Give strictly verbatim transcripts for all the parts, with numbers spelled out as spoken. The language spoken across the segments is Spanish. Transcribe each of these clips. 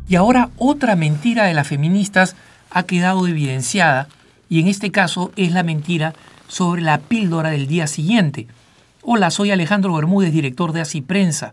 Y ahora otra mentira de las feministas ha quedado evidenciada, y en este caso es la mentira sobre la píldora del día siguiente. Hola, soy Alejandro Bermúdez, director de Así Prensa.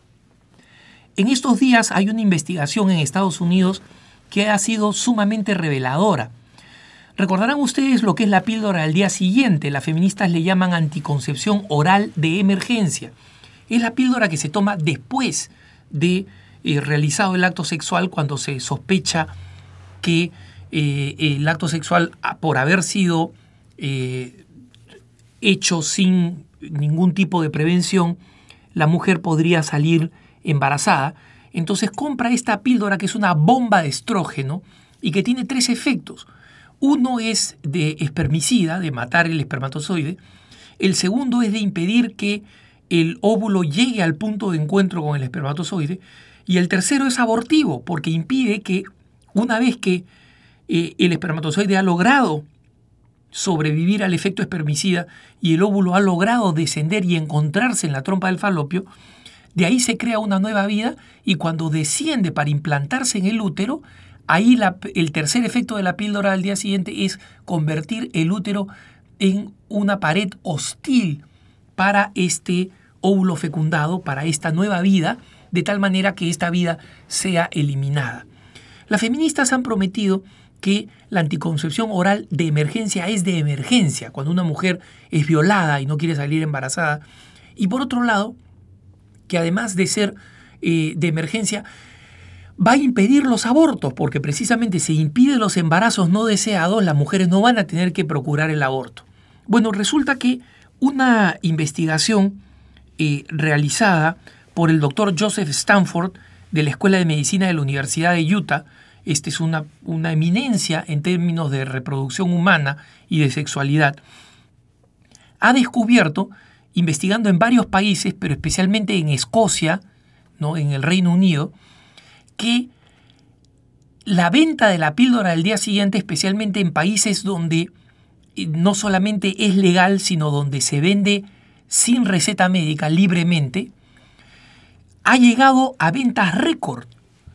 En estos días hay una investigación en Estados Unidos que ha sido sumamente reveladora. Recordarán ustedes lo que es la píldora del día siguiente. Las feministas le llaman anticoncepción oral de emergencia. Es la píldora que se toma después de eh, realizado el acto sexual, cuando se sospecha que eh, el acto sexual, por haber sido eh, hecho sin ningún tipo de prevención, la mujer podría salir embarazada. Entonces compra esta píldora, que es una bomba de estrógeno y que tiene tres efectos. Uno es de espermicida, de matar el espermatozoide. El segundo es de impedir que el óvulo llegue al punto de encuentro con el espermatozoide. Y el tercero es abortivo, porque impide que una vez que eh, el espermatozoide ha logrado sobrevivir al efecto espermicida y el óvulo ha logrado descender y encontrarse en la trompa del falopio, de ahí se crea una nueva vida, y cuando desciende para implantarse en el útero, ahí la, el tercer efecto de la píldora al día siguiente es convertir el útero en una pared hostil para este óvulo fecundado, para esta nueva vida, de tal manera que esta vida sea eliminada. Las feministas han prometido que la anticoncepción oral de emergencia es de emergencia, cuando una mujer es violada y no quiere salir embarazada. Y por otro lado, que además de ser eh, de emergencia, va a impedir los abortos, porque precisamente si impide los embarazos no deseados, las mujeres no van a tener que procurar el aborto. Bueno, resulta que una investigación eh, realizada por el doctor Joseph Stanford de la Escuela de Medicina de la Universidad de Utah, esta es una, una eminencia en términos de reproducción humana y de sexualidad, ha descubierto, investigando en varios países, pero especialmente en Escocia, ¿no?, en el Reino Unido, que la venta de la píldora del día siguiente, especialmente en países donde no solamente es legal, sino donde se vende sin receta médica libremente, ha llegado a ventas récord.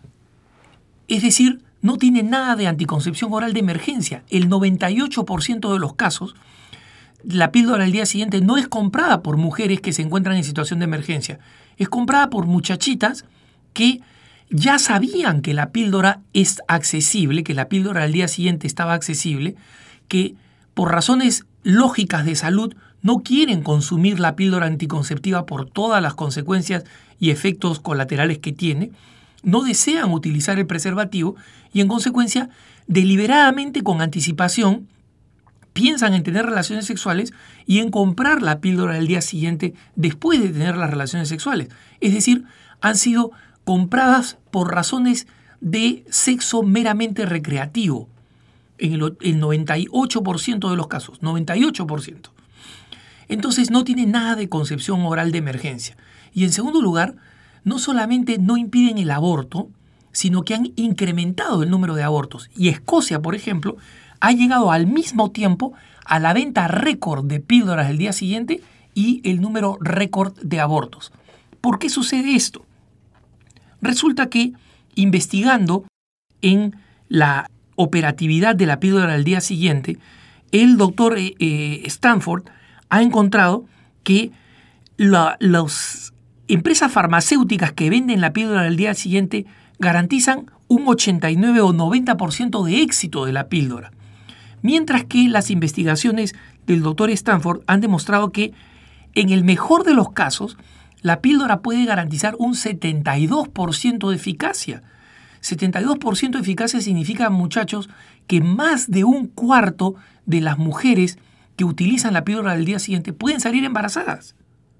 Es decir, no tiene nada de anticoncepción oral de emergencia. El noventa y ocho por ciento de los casos, la píldora del día siguiente no es comprada por mujeres que se encuentran en situación de emergencia. Es comprada por muchachitas que ya sabían que la píldora es accesible, que la píldora del día siguiente estaba accesible, que por razones lógicas de salud no quieren consumir la píldora anticonceptiva por todas las consecuencias y efectos colaterales que tiene, no desean utilizar el preservativo y en consecuencia, deliberadamente, con anticipación, piensan en tener relaciones sexuales y en comprar la píldora del día siguiente después de tener las relaciones sexuales. Es decir, han sido compradas por razones de sexo meramente recreativo, en el, el noventa y ocho por ciento de los casos, noventa y ocho por ciento. Entonces no tiene nada de concepción oral de emergencia. Y en segundo lugar, no solamente no impiden el aborto, sino que han incrementado el número de abortos. Y Escocia, por ejemplo, ha llegado al mismo tiempo a la venta récord de píldoras del día siguiente y el número récord de abortos. ¿Por qué sucede esto? Resulta que, investigando en la operatividad de la píldora del día siguiente, el doctor eh, eh, Stanford ha encontrado que la, las empresas farmacéuticas que venden la píldora del día siguiente garantizan un ochenta y nueve o noventa por ciento de éxito de la píldora, mientras que las investigaciones del doctor Stanford han demostrado que, en el mejor de los casos, la píldora puede garantizar un setenta y dos por ciento de eficacia. setenta y dos por ciento de eficacia significa, muchachos, que más de un cuarto de las mujeres que utilizan la píldora del día siguiente pueden salir embarazadas.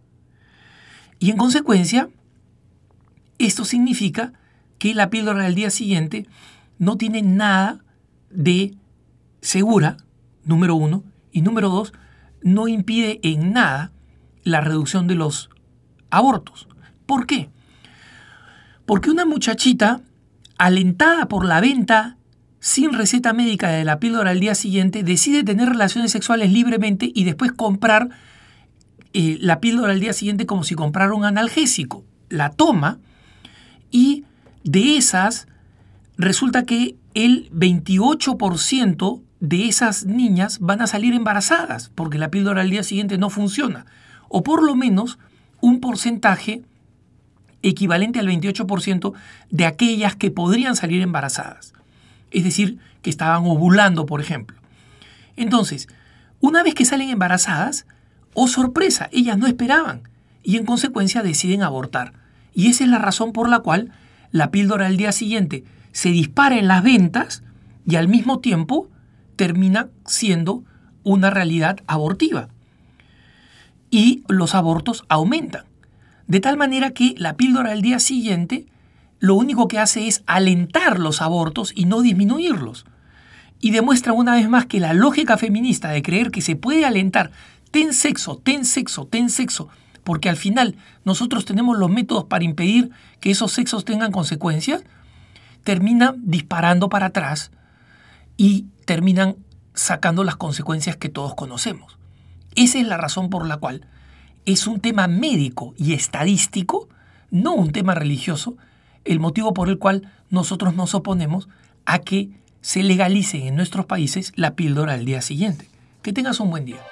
Y en consecuencia, esto significa que la píldora del día siguiente no tiene nada de segura, número uno, y número dos, no impide en nada la reducción de los abortos. ¿Por qué? Porque una muchachita, alentada por la venta sin receta médica de la píldora al día siguiente, decide tener relaciones sexuales libremente y después comprar eh, la píldora al día siguiente como si comprara un analgésico. La toma y de esas resulta que el veintiocho por ciento de esas niñas van a salir embarazadas porque la píldora al día siguiente no funciona. O por lo menos un porcentaje equivalente al veintiocho por ciento de aquellas que podrían salir embarazadas. Es decir, que estaban ovulando, por ejemplo. Entonces, una vez que salen embarazadas, oh sorpresa, ellas no esperaban y en consecuencia deciden abortar. Y esa es la razón por la cual la píldora al día siguiente se dispara en las ventas y al mismo tiempo termina siendo una realidad abortiva. Y los abortos aumentan. De tal manera que la píldora al día siguiente lo único que hace es alentar los abortos y no disminuirlos. Y demuestra una vez más que la lógica feminista de creer que se puede alentar, ten sexo, ten sexo, ten sexo, porque al final nosotros tenemos los métodos para impedir que esos sexos tengan consecuencias, termina disparando para atrás y terminan sacando las consecuencias que todos conocemos. Esa es la razón por la cual es un tema médico y estadístico, no un tema religioso, el motivo por el cual nosotros nos oponemos a que se legalice en nuestros países la píldora al día siguiente. Que tengas un buen día.